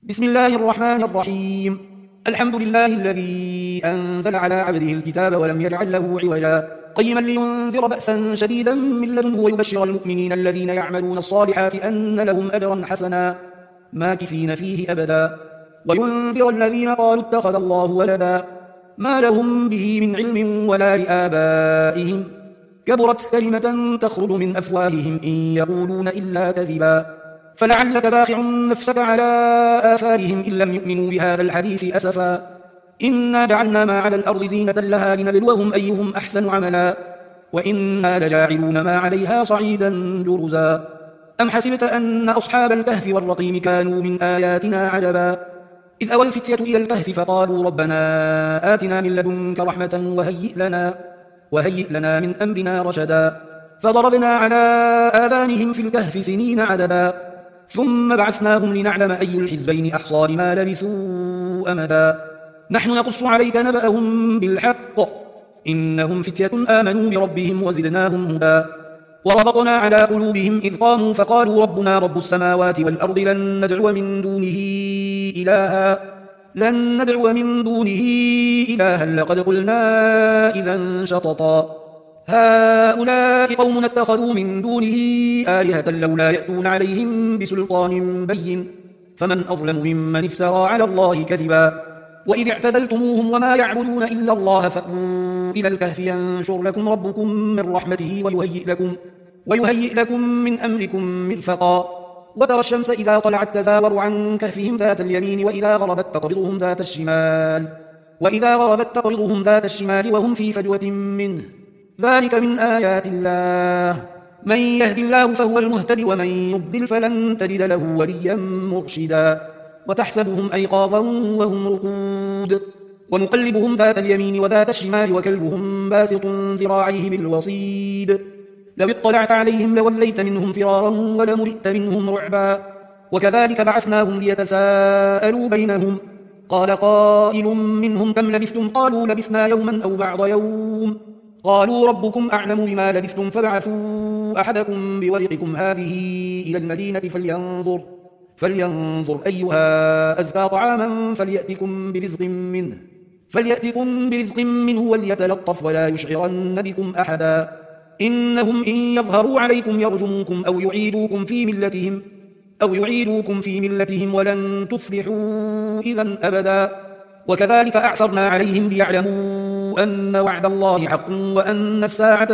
بسم الله الرحمن الرحيم. الحمد لله الذي أنزل على عبده الكتاب ولم يجعل له عوجا قيما لينذر بأسا شديدا من لدنه ويبشر المؤمنين الذين يعملون الصالحات أن لهم أجرا حسنا ماكثين فيه أبدا وينذر الذين قالوا اتخذ الله ولدا ما لهم به من علم ولا لآبائهم كبرت كلمة تخرج من أفواههم إن يقولون إلا كذبا فلعلك باخع نفسك على آثارهم إن لم يؤمنوا بهذا الحديث أسفا إنا جعلنا ما على الأرض زينة لها لنبلوهم أيهم أحسن عملا وإنا لجاعلون ما عليها صعيدا جرزا أم حسبت أن أصحاب الكهف والرقيم كانوا من آياتنا عجبا إذ أوى الفتية إلى الكهف فقالوا ربنا آتنا من لدنك رحمة وهيئ لنا من أمرنا رشدا فضربنا على آذانهم في الكهف سنين عددا ثم بعثناهم لنعلم أي الحزبين أحصى لما لبثوا أمدا نحن نقص عليك نبأهم بالحق إنهم فتية آمنوا بربهم وزدناهم هدى وربطنا على قلوبهم إذ قاموا فقالوا ربنا رب السماوات والأرض لن ندعو من دونه إلها لقد قلنا إذا شططا هؤلاء قوم اتخذوا من دونه آلهة لولا يأتون عليهم بسلطان بين فمن أظلم ممن افترى على الله كذبا وإذ اعتزلتموهم وما يعبدون إلا الله فأووا إلى الكهف ينشر لكم ربكم من رحمته ويهيئ لكم من أمركم مرفقا وترى الشمس إذا طلعت تزاور عن كهفهم ذات اليمين وإذا غربت تقرضهم ذات الشمال وهم في فجوة منه ذلك من آيات الله من يهد الله فهو المهتد ومن يضلل فلن تجد له وليا مرشدا وتحسبهم أيقاظا وهم رقود ونقلبهم ذات اليمين وذات الشمال وكلبهم باسط ذراعيه بالوصيد لو اطلعت عليهم لوليت منهم فرارا ولملئت منهم رعبا وكذلك بعثناهم ليتساءلوا بينهم قال قائل منهم كم لبثتم قالوا لبثنا يوما أو بعض يوم قالوا ربكم أعلم بما لبثتم فابعثوا أحدكم بورقكم هذه إلى المدينة فلينظر أيها أزكى طعاما فليأتكم برزق منه وليتلطف ولا يشعرن بكم أحدا إنهم إن يظهروا عليكم يرجموكم أو يعيدوكم في ملتهم ولن تفلحوا إذا أبدا وكذلك أعثرنا عليهم ليعلموا أن وعد الله حق وأن الساعة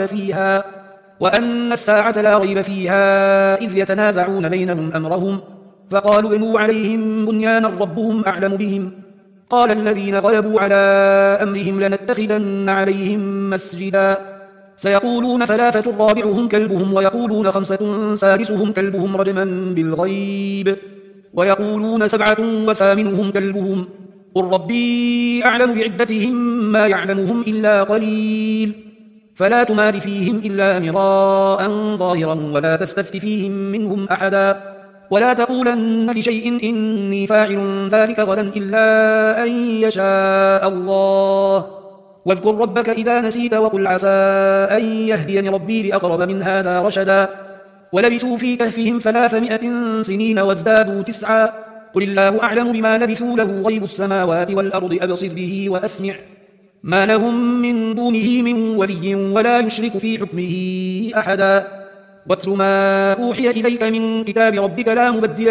لا ريب فيها إذ يتنازعون بينهم أمرهم فقالوا بنوا عليهم بنيانا ربهم أعلم بهم قال الذين غلبوا على أمرهم لنتخذن عليهم مسجدا سيقولون 3 رابعهم كلبهم ويقولون 5 سادسهم كلبهم رجما بالغيب ويقولون 7 وثامنهم كلبهم قل ربي أعلم بعدتهم ما يعلمهم إلا قليل فلا تمار فيهم إلا مراء ظاهرا ولا تستفت فيهم منهم أحدا ولا تقولن لشيء إني فاعل ذلك غدا إلا أن يشاء الله واذكر ربك إذا نسيت وقل عسى أن يهديني ربي لأقرب من هذا رشدا ولبثوا في كهفهم 300 سنين وازدادوا 9 قل الله أعلم بما لبثوا له غيب السماوات والأرض أبصر به وأسمع ما لهم من دونه من ولي ولا يشرك في حكمه أحدا واتل ما أوحي إليك من كتاب ربك لا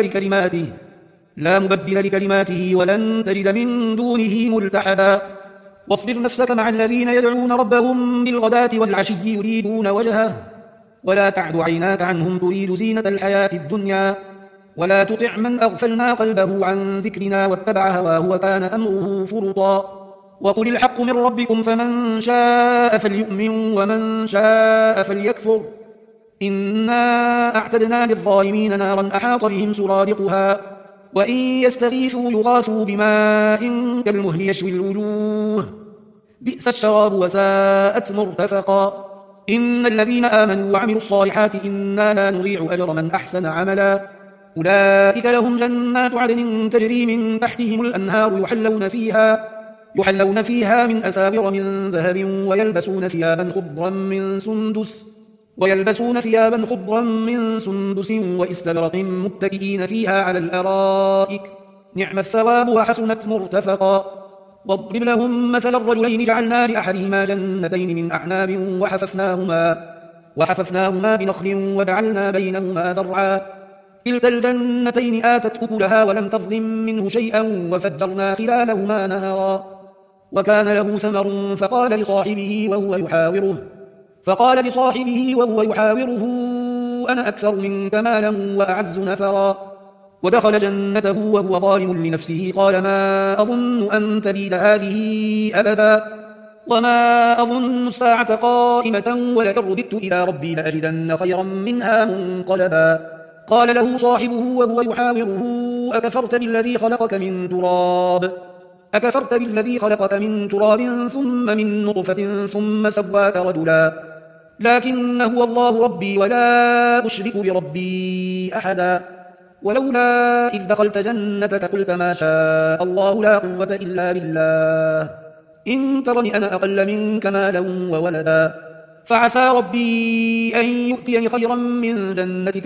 مبدل لكلماته ولن تجد من دونه ملتحدا واصبر نفسك مع الذين يدعون ربهم بالغداة والعشي يريدون وجهه ولا تعد عيناك عنهم تريد زينة الحياة الدنيا ولا تطع من أغفلنا قلبه عن ذكرنا واتبع هواه وكان أمره فرطا وقل الحق من ربكم فمن شاء فليؤمن ومن شاء فليكفر إنا أعتدنا للظالمين نارا أحاط بهم سرادقها وإن يستغيثوا يغاثوا بماء كالمهل يشوي الوجوه بئس الشراب وساءت مرتفقا إن الذين آمنوا وعملوا الصالحات إنا لا نضيع أجر من أحسن عملا أولئك لهم جنات عدن تجري من تحتهم الأنهار يحلون فيها من أساور من ذهب ويلبسون ثيابا خضرا من سندس وإستبرق متكئين فيها على الأرائك نعم الثواب وحسنت مرتفقا. واضرب لهم مثل الرجلين جعلنا لأحدهما جنتين من أعناب وحففناهما بنخل وجعلنا بينهما زرعا كلتا الجنتين آتت أكلها ولم تظلم منه شيئا وفجرنا خلالهما نهرا وكان له ثمر فقال لصاحبه وهو يحاوره أنا أكثر منك مالا وأعز نفرا ودخل جنته وهو ظالم لنفسه قال ما أظن أن تبيد هذه أبدا وما أظن الساعة قائمة ولئن رددت إلى ربي لأجدن خيرا منها منقلبا قال له صاحبه وهو يحاوره أكفرت بالذي خلقك من تراب ثم من نطفة ثم سواك رجلا لكن هو الله ربي ولا أشرك بربي أحدا ولولا إذ دخلت جنتك قلت ما شاء الله لا قوة إلا بالله إن ترني أنا أقل منك مالا وولدا فعسى ربي أن يؤتيني خيرا من جنتك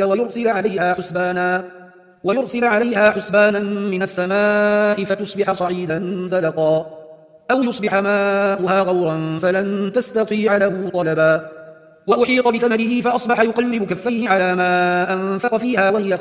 ويرسل عليها حسبانا من السماء فتصبح صعيدا زلقا أو يصبح ماؤها غورا فلن تستطيع له طلبا وأحيط بثمره فأصبح يقلب كفيه على ما أنفق فيها وهي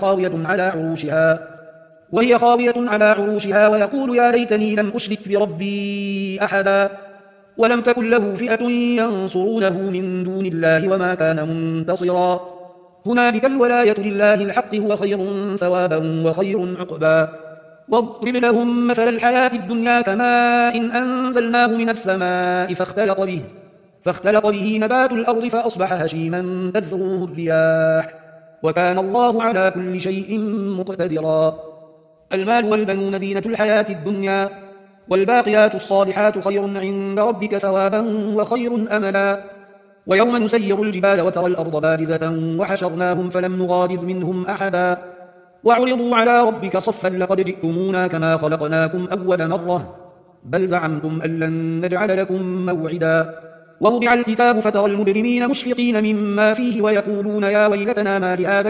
خاوية على عروشها ويقول يا ليتني لم أشرك بربي أحدا ولم تكن له فئة ينصرونه من دون الله وما كان منتصرا هنالك الولاية لله الحق هو خير ثوابا وخير عقبا واضرب لهم مثل الحياة الدنيا كماء إن أنزلناه من السماء فاختلط به نبات الأرض فأصبح هشيما تذروه الرياح وكان الله على كل شيء مقتدرا المال والبنون زينة الحياة الدنيا والباقيات الصالحات خير عند ربك ثوابا وخير أملا ويوم نسير الجبال وترى الأرض بارزة وحشرناهم فلم نغادر منهم أحدا وعرضوا على ربك صفا لقد جئتمونا كما خلقناكم أول مرة بل زعمتم أن لن نجعل لكم موعدا ووضع الكتاب فترى المجرمين مشفقين مما فيه ويقولون يا ويلتنا ما لهذا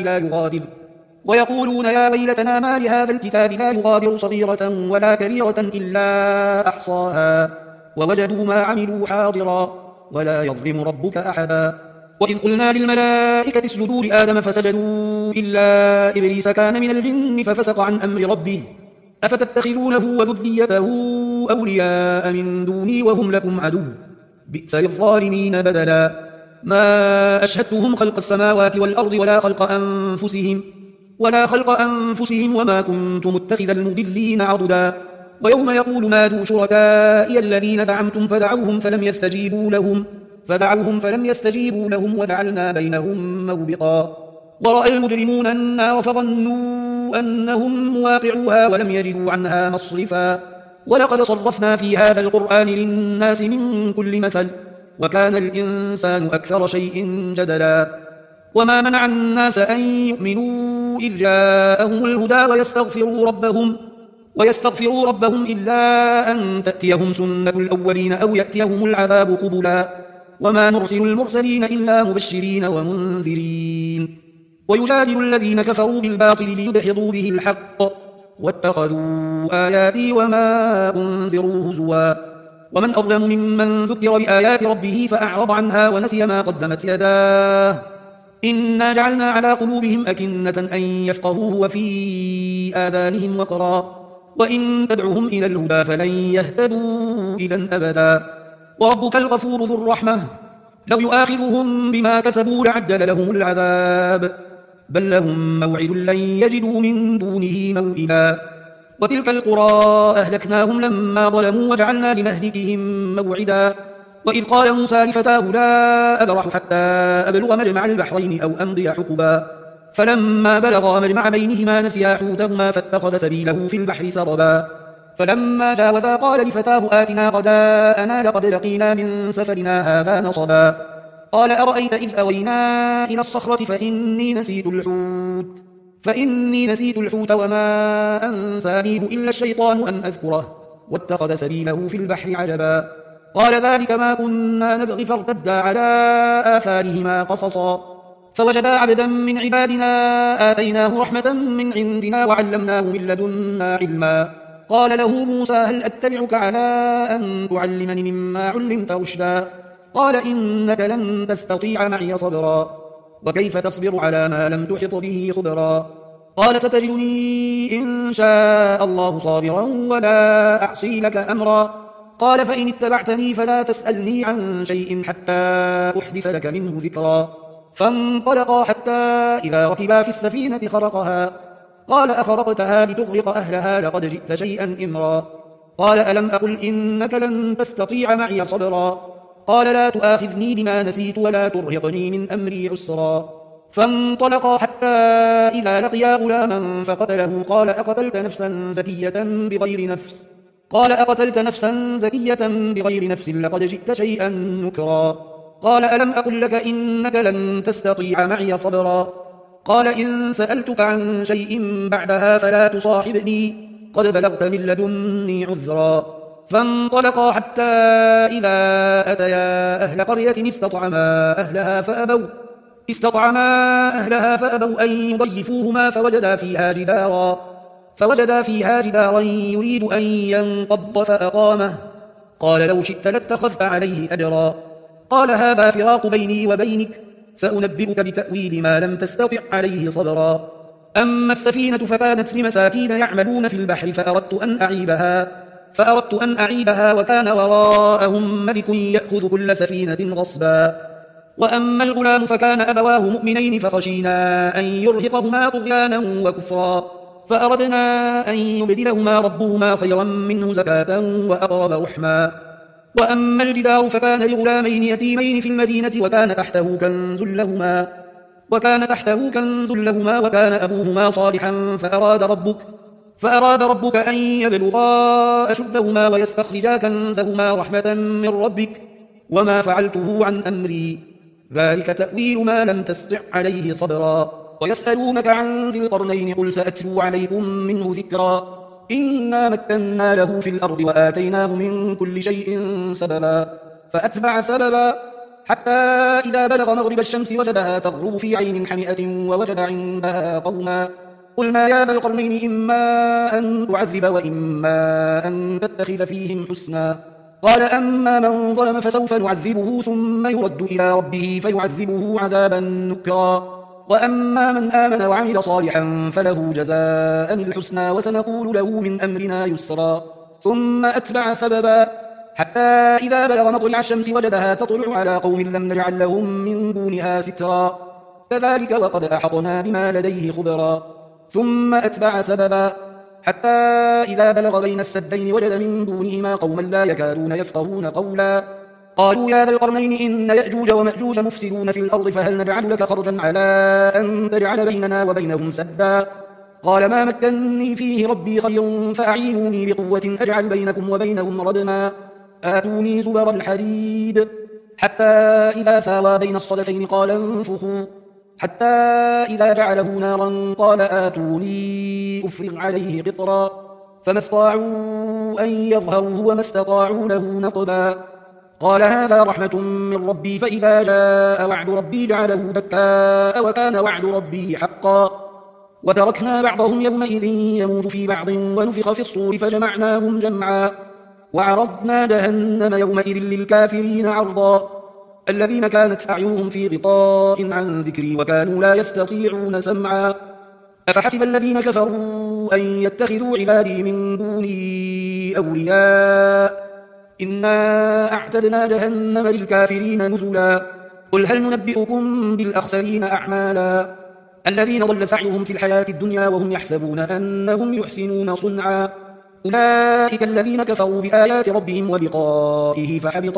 الكتاب لا يغادر صغيرة ولا كبيرة إلا أحصاها ووجدوا ما عملوا حاضرا ولا يظلم ربك أحدا وإذ قلنا للملائكة اسجدوا لآدم فسجدوا إلا إبليس كان من الجن ففسق عن أمر ربه أفتتخذونه وذريته أولياء من دوني وهم لكم عدو بئس للظالمين بدلا ما أشهدتهم خلق السماوات والأرض ولا خلق أنفسهم وما كنت متخذ المضلين عضدا ويوم يقول نادوا شركائي الذين زعمتم فدعوهم فلم يستجيبوا لهم وجعلنا بينهم موبقا ورأى المجرمون النار فظنوا أنهم مواقعوها ولم يجدوا عنها مصرفا ولقد صرفنا في هذا القرآن للناس من كل مثل وكان الإنسان أكثر شيء جدلا وما منع الناس أن يؤمنوا إذ جاءهم الهدى ويستغفروا ربهم إلا أن تأتيهم سنة الأولين أو يأتيهم العذاب قبلا وما نرسل المرسلين إلا مبشرين ومنذرين ويجادل الذين كفروا بالباطل ليدحضوا به الحق واتخذوا آياتي وما أنذروا هزوا ومن أظلم ممن ذكر بآيات ربه فأعرض عنها ونسي ما قدمت يداه إنا جعلنا على قلوبهم أكنة أن يفقهوه وفي آذانهم وقرا وإن تدعوهم إلى الهدى فلن يهتدوا إذا أبدا وربك الغفور ذو الرحمة لو يؤاخذهم بما كسبوا لعجل لهم العذاب بل لهم موعد لن يجدوا من دونه موئلا وتلك القرى أهلكناهم لما ظلموا وجعلنا لمهلكهم موعدا وإذ قال موسى لفتاه لا أبرح حتى أبلغ مجمع البحرين أو أمضي حقبا فلما بلغا مجمع بينهما نسيا حوتهما فاتخذ سبيله في البحر سربا فلما جاوزا قال لفتاه آتنا غداءنا لقد لقينا من سفرنا هذا نصبا قال أرأيت إذ أوينا إلى الصخرة فإني نسيت الحوت وما أنسانيه إلا الشيطان أن أذكره واتخذ سبيله في البحر عجبا قال ذلك ما كنا نبغي فارتدا على آثارهما قصصا فوجدا عبدا من عبادنا آتيناه رحمة من عندنا وعلمناه من لدنا علما. قال له موسى هل أتبعك على أن تعلمني مما علمت رشدا؟ قال إنك لن تستطيع معي صبرا وكيف تصبر على ما لم تحط به خبرا؟ قال ستجدني إن شاء الله صابرا ولا أعصي لك أمرا. قال فإن اتبعتني فلا تسألني عن شيء حتى أحدث لك منه ذكرا. فانطلقا حتى إذا ركبا في السفينة خرقها. قال أخرقتها لتغرق أهلها لقد جئت شيئا إمرا. قال ألم أقل إنك لن تستطيع معي صبرا؟ قال لا تؤاخذني بما نسيت ولا ترهقني من أمري عسرا. فانطلقا حتى إذا لقيا غلاما فقتله. قال أقتلت نفسا زكية بغير نفس لقد جئت شيئا نكرا. قال ألم أقل لك إنك لن تستطيع معي صبرا؟ قال إن سألتك عن شيء بعدها فلا تصاحبني قد بلغت من لدني عذرا. فانطلقا حتى إذا أتيا أهل قرية استطعما أهلها فأبوا أن يضيفوهما فوجدا فيها جدارا يريد أن ينقض فأقامه. قال لو شئت لاتخذت عليه أجرا. قال هذا فراق بيني وبينك سأنبئك بتأويل ما لم تستطع عليه صبرا. أما السفينة فكانت لمساكين يعملون في البحر فأردت أن أعيبها وكان وراءهم ملك يأخذ كل سفينة غصبا. وأما الغلام فكان أبواه مؤمنين فخشينا أن يرهقهما طغيانا وكفرا فأردنا أن يبدلهما ربهما خيرا منه زكاة وأقرب رحما. وأما الجدار فكان لغلامين يتيمين في المدينة وكان تحته كنز لهما وكان أبوهما صالحا فأراد ربك أن يبلغا أشدهما ويستخرجا كنزهما رحمة من ربك وما فعلته عن أمري ذلك تأويل ما لم تستطع عليه صبرا. ويسألونك عن ذي القرنين قل سأتلو عليكم منه ذكرا. إنا مكنا له في الأرض وآتيناه من كل شيء سببا. فأتبع سببا حتى إذا بلغ مغرب الشمس وجدها تغرب في عين حمئة ووجد عندها قوما. قلنا يا ذا القرنين إما أن تعذب وإما أن تتخذ فيهم حسنا. قال أما من ظلم فسوف نعذبه ثم يرد إلى ربه فيعذبه عذابا نكرا. وأما من آمن وعمل صالحا فله جزاء الحسنى وسنقول له من أمرنا يسرا. ثم أتبع سببا حتى إذا بلغ مطلع الشمس وجدها تطلع على قوم لم نجعل لهم من دونها سترا. كذلك وقد أحطنا بما لديه خبرا. ثم أتبع سببا حتى إذا بلغ بين السدين وجد من دونهما قوما لا يكادون يفقهون قولا. قالوا يا ذا القرنين إن يأجوج ومأجوج مفسدون في الأرض فهل نجعل لك خرجا على أن تجعل بيننا وبينهم سدا؟ قال ما مكنني فيه ربي خير فأعينوني بقوة أجعل بينكم وبينهم ردما. آتوني زبر الحديد حتى إذا ساوى بين الصدفين قال انفخوا حتى إذا جعله نارا قال آتوني أفرغ عليه قطرا. فما استطاعوا أن يظهروه وما استطاعوا له نقبا. قال هذا رحمة من ربي فإذا جاء وعد ربي جعله دكاء وكان وعد ربي حقا. وتركنا بعضهم يومئذ يموج في بعض ونفخ في الصور فجمعناهم جمعا. وعرضنا جهنم يومئذ للكافرين عرضا. الذين كانت أعينهم في غطاء عن ذكري وكانوا لا يستطيعون سمعا. أفحسب الذين كفروا أن يتخذوا عبادي من دوني أولياء إنا أعتدنا جهنم للكافرين نزلا. قل هل ننبئكم بالأخسرين أعمالا الذين ضل سعيهم في الحياة الدنيا وهم يحسبون أنهم يحسنون صنعا. أولئك الذين كفروا بآيات ربهم ولقائه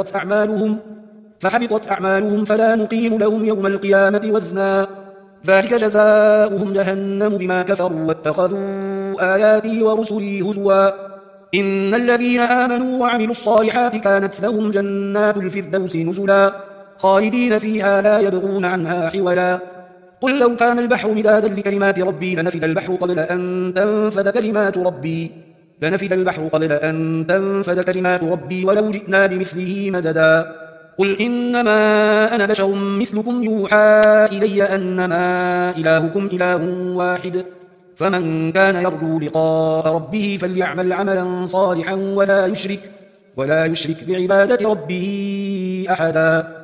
فحبطت أعمالهم فلا نقيم لهم يوم القيامة وزنا. ذلك جزاؤهم جهنم بما كفروا واتخذوا آياتي ورسلي هزوا. إن الذين آمنوا وعملوا الصالحات كانت لهم جنات الفردوس نزلا خالدين فيها لا يبغون عنها حولا. قل لو كان البحر مدادا لكلمات ربي لنفد البحر قبل أن تنفد كلمات ربي ولو جئنا بمثله مددا. قل إنما أنا بشر مثلكم يوحى إلي أنما إلهكم إله واحد فمن كان يرجو لقاء ربه فليعمل عملا صالحا ولا يشرك بعبادة ربه أحدا.